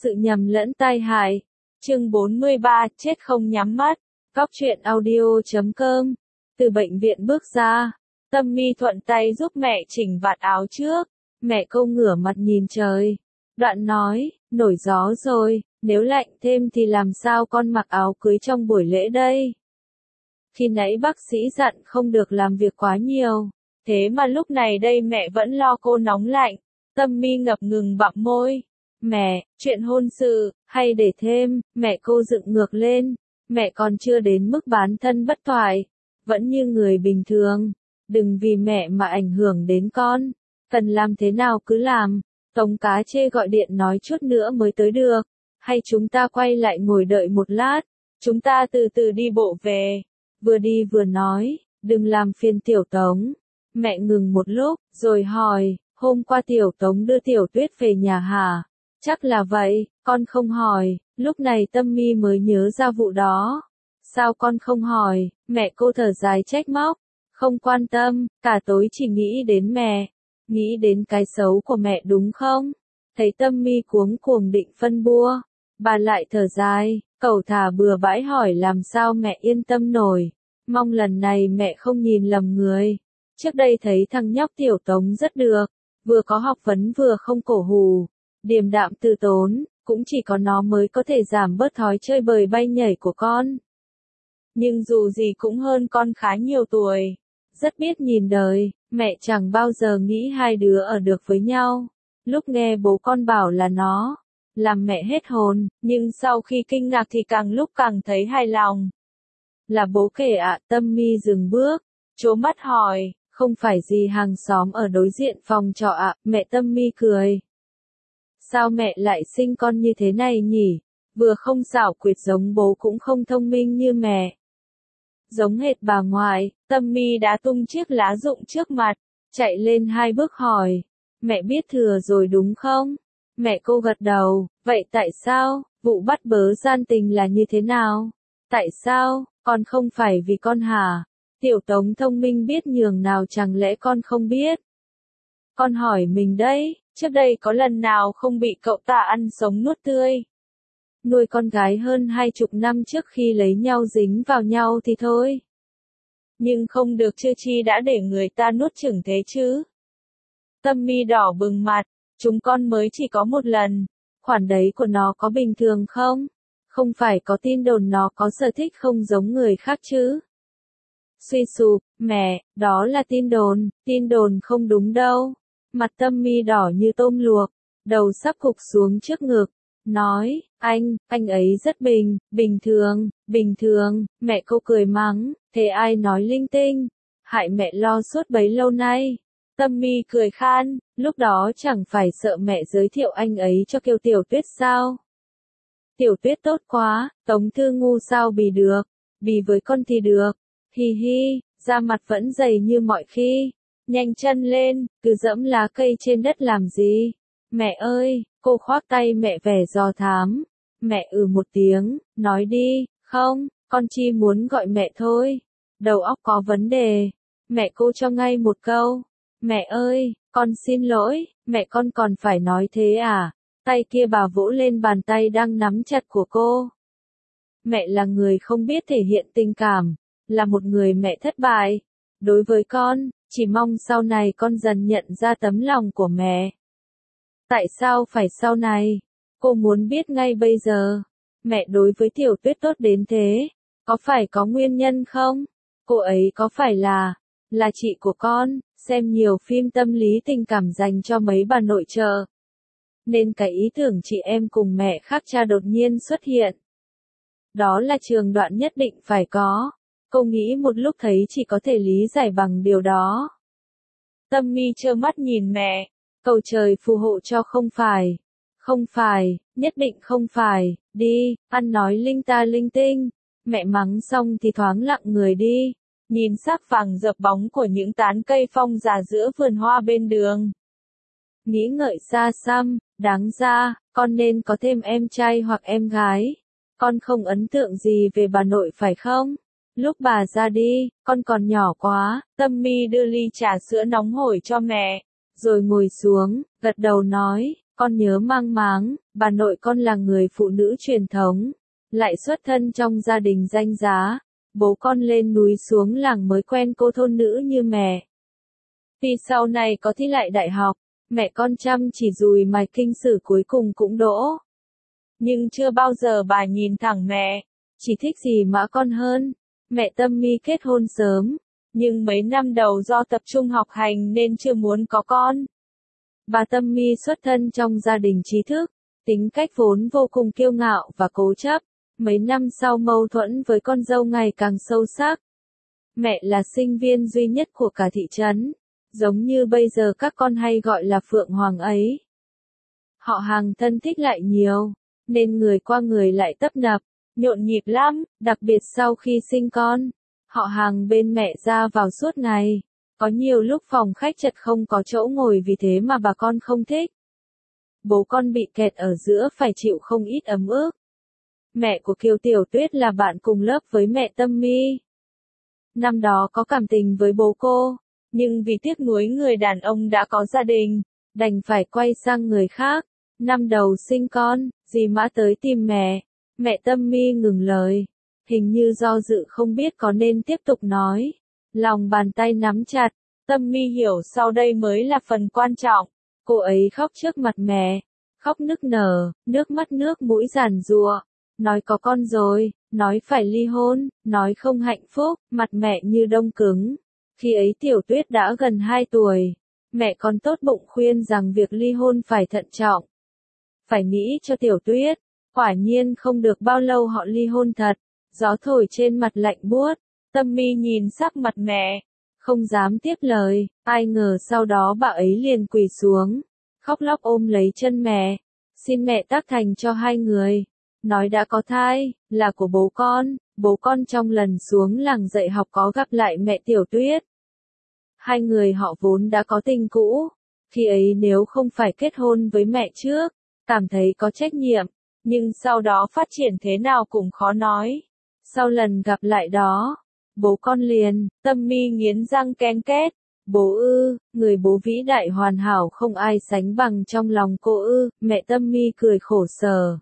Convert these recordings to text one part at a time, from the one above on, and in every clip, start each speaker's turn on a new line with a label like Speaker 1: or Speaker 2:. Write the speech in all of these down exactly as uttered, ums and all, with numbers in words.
Speaker 1: sự nhầm lẫn tai hại. Chương bốn mươi ba, chết không nhắm mắt. Góc truyện audio chấm com. Từ bệnh viện bước ra, Tâm My thuận tay giúp mẹ chỉnh vạt áo trước. Mẹ cô ngửa mặt nhìn trời. Đoạn nói, nổi gió rồi, nếu lạnh thêm thì làm sao con mặc áo cưới trong buổi lễ đây? Khi nãy bác sĩ dặn không được làm việc quá nhiều, thế mà lúc này đây mẹ vẫn lo cô nóng lạnh. Tâm My ngập ngừng bặm môi. Mẹ, chuyện hôn sự, hay để thêm, mẹ cô dựng ngược lên. Mẹ còn chưa đến mức bán thân bất thoại, vẫn như người bình thường. Đừng vì mẹ mà ảnh hưởng đến con, cần làm thế nào cứ làm. Tống Cá Chê gọi điện nói chút nữa mới tới được, hay chúng ta quay lại ngồi đợi một lát, chúng ta từ từ đi bộ về. Vừa đi vừa nói, đừng làm phiền Tiểu Tống. Mẹ ngừng một lúc, rồi hỏi, hôm qua Tiểu Tống đưa Tiểu Tuyết về nhà hả? Chắc là vậy, con không hỏi. Lúc này Tâm My mới nhớ ra vụ đó. Sao con không hỏi? Mẹ cô thở dài trách móc. Không quan tâm, cả tối chỉ nghĩ đến mẹ. Nghĩ đến cái xấu của mẹ đúng không? Thấy Tâm My cuống cuồng định phân bua, bà lại thở dài, cẩu thả bừa bãi hỏi làm sao mẹ yên tâm nổi. Mong lần này mẹ không nhìn lầm người. Trước đây thấy thằng nhóc Tiểu Tống rất được, vừa có học vấn vừa không cổ hù, điềm đạm từ tốn, cũng chỉ có nó mới có thể giảm bớt thói chơi bời bay nhảy của con. Nhưng dù gì cũng hơn con khá nhiều tuổi, rất biết nhìn đời, mẹ chẳng bao giờ nghĩ hai đứa ở được với nhau. Lúc nghe bố con bảo là nó, làm mẹ hết hồn, nhưng sau khi kinh ngạc thì càng lúc càng thấy hài lòng. Là bố kể ạ. Tâm My dừng bước, trố mắt hỏi, không phải gì hàng xóm ở đối diện phòng trọ ạ. Mẹ Tâm My cười. Sao mẹ lại sinh con như thế này nhỉ? Vừa không xảo quyệt giống bố cũng không thông minh như mẹ. Giống hệt bà ngoại. Tâm My đã tung chiếc lá rụng trước mặt, chạy lên hai bước hỏi. Mẹ biết thừa rồi đúng không? Mẹ cô gật đầu. Vậy tại sao? Vụ bắt bớ gian tình là như thế nào? Tại sao? Con không phải vì con hả? Tiểu Tống thông minh biết nhường nào chẳng lẽ con không biết? Con hỏi mình đấy, trước đây có lần nào không bị cậu ta ăn sống nuốt tươi? Nuôi con gái hơn hai chục năm trước khi lấy nhau dính vào nhau thì thôi. Nhưng không được chưa chi đã để người ta nuốt chửng thế chứ. Tâm My đỏ bừng mặt, chúng con mới chỉ có một lần, khoản đấy của nó có bình thường không? Không phải có tin đồn nó có sở thích không giống người khác chứ? Suy sụp, mẹ, đó là tin đồn, tin đồn không đúng đâu. Mặt Tâm My đỏ như tôm luộc, đầu sắp gục xuống trước ngực, nói, anh, anh ấy rất bình, bình thường, bình thường. Mẹ cô cười mắng, thế ai nói linh tinh, hại mẹ lo suốt bấy lâu nay. Tâm My cười khan, lúc đó chẳng phải sợ mẹ giới thiệu anh ấy cho Kiều Tiểu Tuyết sao? Tiểu Tuyết tốt quá, Tống Thư ngu sao bì được, bì với con thì được, hi hi, da mặt vẫn dày như mọi khi. Nhanh chân lên, cứ dẫm lá cây trên đất làm gì? Mẹ ơi, cô khoác tay mẹ vẻ dò thám. Mẹ ừ một tiếng, nói đi, không, con chỉ muốn gọi mẹ thôi. Đầu óc có vấn đề. Mẹ cô cho ngay một câu. Mẹ ơi, con xin lỗi, mẹ con còn phải nói thế à? Tay kia bà vỗ lên bàn tay đang nắm chặt của cô. Mẹ là người không biết thể hiện tình cảm, là một người mẹ thất bại. Đối với con, chỉ mong sau này con dần nhận ra tấm lòng của mẹ. Tại sao phải sau này? Cô muốn biết ngay bây giờ. Mẹ đối với Tiểu Tuyết tốt đến thế, có phải có nguyên nhân không? Cô ấy có phải là, là chị của con, xem nhiều phim tâm lý tình cảm dành cho mấy bà nội trợ. Nên cái ý tưởng chị em cùng mẹ khác cha đột nhiên xuất hiện. Đó là trường đoạn nhất định phải có. Cô nghĩ một lúc thấy chỉ có thể lý giải bằng điều đó. Tâm My trơ mắt nhìn mẹ, cầu trời phù hộ cho không phải. Không phải, nhất định không phải, đi, ăn nói linh ta linh tinh. Mẹ mắng xong thì thoáng lặng người đi, nhìn sắc vàng dập bóng của những tán cây phong già giữa vườn hoa bên đường. Nghĩ ngợi xa xăm, đáng ra, con nên có thêm em trai hoặc em gái. Con không ấn tượng gì về bà nội phải không? Lúc bà ra đi, con còn nhỏ quá. Tâm My đưa ly trà sữa nóng hổi cho mẹ, rồi ngồi xuống, gật đầu nói, con con nhớ mang máng, bà nội con là người phụ nữ truyền thống, lại xuất thân trong gia đình danh giá, bố con lên núi xuống làng mới quen cô thôn nữ như mẹ. Vì sau này có thi lại đại học, mẹ con chăm chỉ dùi mài kinh sử cuối cùng cũng đỗ. Nhưng chưa bao giờ bà nhìn thẳng mẹ, chỉ thích gì mã con hơn. Mẹ Tâm My kết hôn sớm, nhưng mấy năm đầu do tập trung học hành nên chưa muốn có con. Bà Tâm My xuất thân trong gia đình trí thức, tính cách vốn vô cùng kiêu ngạo và cố chấp. Mấy năm sau mâu thuẫn với con dâu ngày càng sâu sắc. Mẹ là sinh viên duy nhất của cả thị trấn, giống như bây giờ các con hay gọi là Phượng Hoàng ấy. Họ hàng thân thích lại nhiều, nên người qua người lại tấp nập, nhộn nhịp lắm, đặc biệt sau khi sinh con. Họ hàng bên mẹ ra vào suốt ngày, có nhiều lúc phòng khách chật không có chỗ ngồi vì thế mà bà con không thích. Bố con bị kẹt ở giữa phải chịu không ít ấm ức. Mẹ của Kiều Tiểu Tuyết là bạn cùng lớp với mẹ Tâm My. Năm đó có cảm tình với bố cô, nhưng vì tiếc nuối người đàn ông đã có gia đình, đành phải quay sang người khác. Năm đầu sinh con, dì Mã tới tìm mẹ, mẹ Tâm My ngừng lời, hình như do dự không biết có nên tiếp tục nói. Lòng bàn tay nắm chặt, Tâm My hiểu sau đây mới là phần quan trọng. Cô ấy khóc trước mặt mẹ, khóc nức nở, nước mắt nước mũi giàn giụa, nói có con rồi, nói phải ly hôn, nói không hạnh phúc, mặt mẹ như đông cứng. Khi ấy Tiểu Tuyết đã gần hai tuổi, mẹ còn tốt bụng khuyên rằng việc ly hôn phải thận trọng. Phải nghĩ cho Tiểu Tuyết, quả nhiên không được bao lâu họ ly hôn thật, gió thổi trên mặt lạnh buốt, Tâm My nhìn sắc mặt mẹ, không dám tiếp lời, ai ngờ sau đó bà ấy liền quỳ xuống, khóc lóc ôm lấy chân mẹ, xin mẹ tác thành cho hai người, nói đã có thai, là của bố con, bố con trong lần xuống làng dạy học có gặp lại mẹ Tiểu Tuyết. Hai người họ vốn đã có tình cũ, khi ấy nếu không phải kết hôn với mẹ trước, cảm thấy có trách nhiệm, nhưng sau đó phát triển thế nào cũng khó nói. Sau lần gặp lại đó, bố con liền, Tâm My nghiến răng ken két, bố ư, người bố vĩ đại hoàn hảo không ai sánh bằng trong lòng cô ư, mẹ Tâm My cười khổ sở.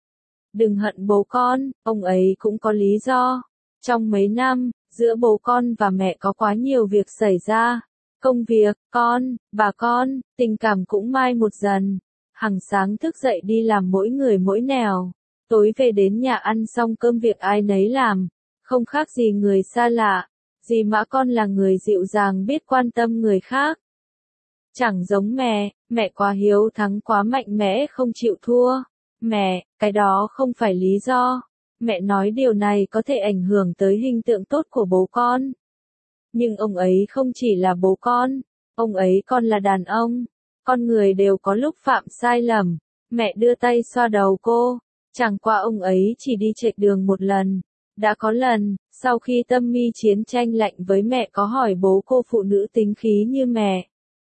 Speaker 1: Đừng hận bố con, ông ấy cũng có lý do. Trong mấy năm, giữa bố con và mẹ có quá nhiều việc xảy ra. Công việc, con, bà con, tình cảm cũng mai một dần. Hằng sáng thức dậy đi làm mỗi người mỗi nẻo. Tối về đến nhà ăn xong cơm việc ai nấy làm. Không khác gì người xa lạ. Dì Mã con là người dịu dàng biết quan tâm người khác. Chẳng giống mẹ, mẹ quá hiếu thắng quá mạnh mẽ không chịu thua. Mẹ, cái đó không phải lý do. Mẹ nói điều này có thể ảnh hưởng tới hình tượng tốt của bố con. Nhưng ông ấy không chỉ là bố con, ông ấy còn là đàn ông. Con người đều có lúc phạm sai lầm. Mẹ đưa tay xoa đầu cô. Chẳng qua ông ấy chỉ đi chệch đường một lần. Đã có lần, sau khi Tâm My chiến tranh lạnh với mẹ có hỏi bố cô phụ nữ tính khí như mẹ.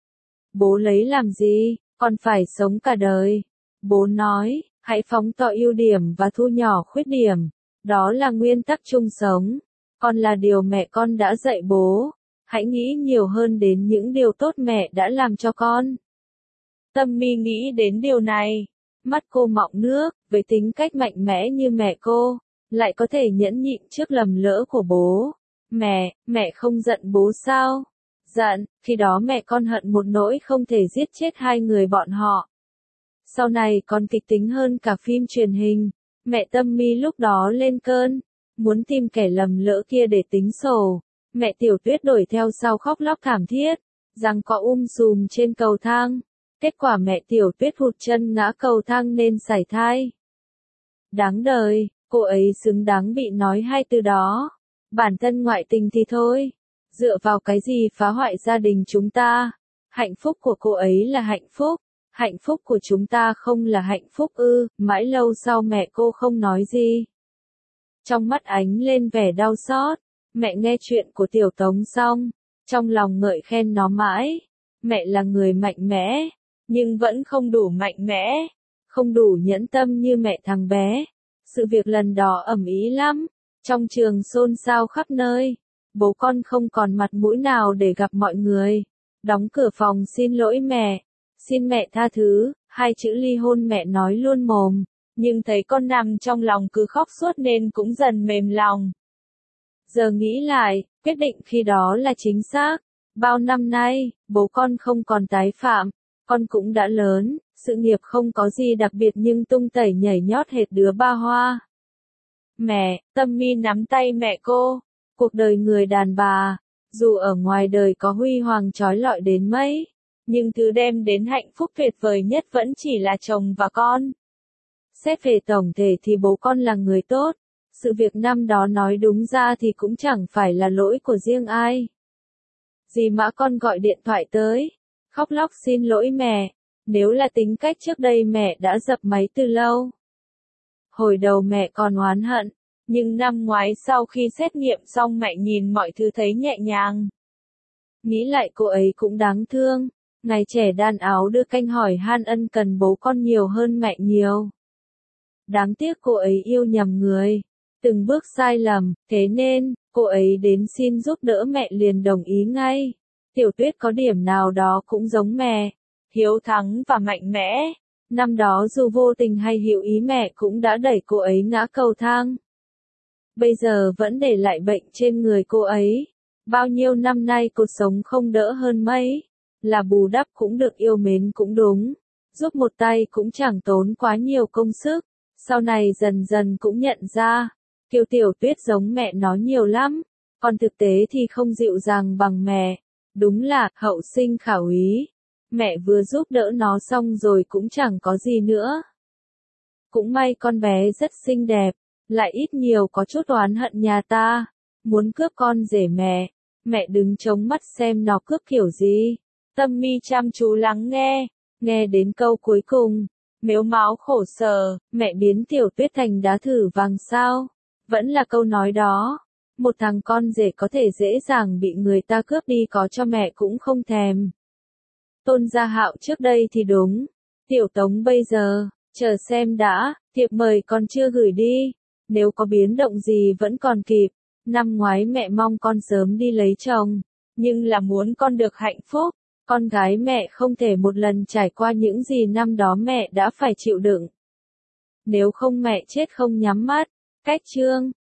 Speaker 1: Bố lấy làm gì, con phải sống cả đời. Bố nói, hãy phóng to ưu điểm và thu nhỏ khuyết điểm. Đó là nguyên tắc chung sống. Con là điều mẹ con đã dạy bố. Hãy nghĩ nhiều hơn đến những điều tốt mẹ đã làm cho con. Tâm My nghĩ đến điều này. Mắt cô mọng nước, với tính cách mạnh mẽ như mẹ cô, lại có thể nhẫn nhịn trước lầm lỡ của bố. Mẹ, mẹ không giận bố sao? Giận, khi đó mẹ con hận một nỗi không thể giết chết hai người bọn họ. Sau này còn kịch tính hơn cả phim truyền hình. Mẹ Tâm My lúc đó lên cơn, muốn tìm kẻ lầm lỡ kia để tính sổ. Mẹ Tiểu Tuyết đuổi theo sau khóc lóc thảm thiết, giằng co um sùm trên cầu thang. Kết quả mẹ Tiểu Tuyết hụt chân ngã cầu thang nên sảy thai. Đáng đời, cô ấy xứng đáng bị nói hai từ đó. Bản thân ngoại tình thì thôi, dựa vào cái gì phá hoại gia đình chúng ta? Hạnh phúc của cô ấy là hạnh phúc, hạnh phúc của chúng ta không là hạnh phúc ư? Mãi lâu sau mẹ cô không nói gì. Trong mắt ánh lên vẻ đau xót, mẹ nghe chuyện của Tiểu Tống xong, trong lòng ngợi khen nó mãi. Mẹ là người mạnh mẽ, nhưng vẫn không đủ mạnh mẽ, không đủ nhẫn tâm như mẹ thằng bé. Sự việc lần đó ầm ĩ lắm, trong trường xôn xao khắp nơi. Bố con không còn mặt mũi nào để gặp mọi người. Đóng cửa phòng xin lỗi mẹ, xin mẹ tha thứ, Hai chữ ly hôn mẹ nói luôn mồm, nhưng thấy con nằm trong lòng cứ khóc suốt nên cũng dần mềm lòng. Giờ nghĩ lại, quyết định khi đó là chính xác. Bao năm nay, bố con không còn tái phạm, con cũng đã lớn, sự nghiệp không có gì đặc biệt nhưng tung tẩy nhảy nhót hệt đứa ba hoa. Mẹ, Tâm My nắm tay mẹ cô, cuộc đời người đàn bà, dù ở ngoài đời có huy hoàng trói lọi đến mấy, nhưng thứ đem đến hạnh phúc tuyệt vời nhất vẫn chỉ là chồng và con. Xét về tổng thể thì bố con là người tốt, sự việc năm đó nói đúng ra thì cũng chẳng phải là lỗi của riêng ai. Dì Mã con gọi điện thoại tới, khóc lóc xin lỗi mẹ, nếu là tính cách trước đây mẹ đã dập máy từ lâu. Hồi đầu mẹ còn oán hận, nhưng năm ngoái sau khi xét nghiệm xong mẹ nhìn mọi thứ thấy nhẹ nhàng. Nghĩ lại cô ấy cũng đáng thương, ngày trẻ đan áo đưa canh hỏi han ân cần bố con nhiều hơn mẹ nhiều. Đáng tiếc cô ấy yêu nhầm người, từng bước sai lầm, thế nên, cô ấy đến xin giúp đỡ mẹ liền đồng ý ngay. Tiểu Tuyết có điểm nào đó cũng giống mẹ, hiếu thắng và mạnh mẽ. Năm đó dù vô tình hay hữu ý mẹ cũng đã đẩy cô ấy ngã cầu thang. Bây giờ vẫn để lại bệnh trên người cô ấy. Bao nhiêu năm nay cuộc sống không đỡ hơn mấy. Là bù đắp cũng được yêu mến cũng đúng. Giúp một tay cũng chẳng tốn quá nhiều công sức. Sau này dần dần cũng nhận ra. Kiều Tiểu Tuyết giống mẹ nó nhiều lắm. Còn thực tế thì không dịu dàng bằng mẹ. Đúng là hậu sinh khảo ý. Mẹ vừa giúp đỡ nó xong rồi cũng chẳng có gì nữa. Cũng may con bé rất xinh đẹp, lại ít nhiều có chút oán hận nhà ta, muốn cướp con rể mẹ, mẹ đứng chống mắt xem nó cướp kiểu gì. Tâm My chăm chú lắng nghe, nghe đến câu cuối cùng, mếu máo khổ sở, mẹ biến Tiểu Tuyết thành đá thử vàng sao, vẫn là câu nói đó. Một thằng con rể có thể dễ dàng bị người ta cướp đi có cho mẹ cũng không thèm. Tôn Gia Hạo trước đây thì đúng, Tiểu Tống bây giờ, chờ xem đã, thiệp mời còn chưa gửi đi, nếu có biến động gì vẫn còn kịp. Năm ngoái mẹ mong con sớm đi lấy chồng, nhưng là muốn con được hạnh phúc, con gái mẹ không thể một lần trải qua những gì năm đó mẹ đã phải chịu đựng. Nếu không mẹ chết không nhắm mắt, cách chương.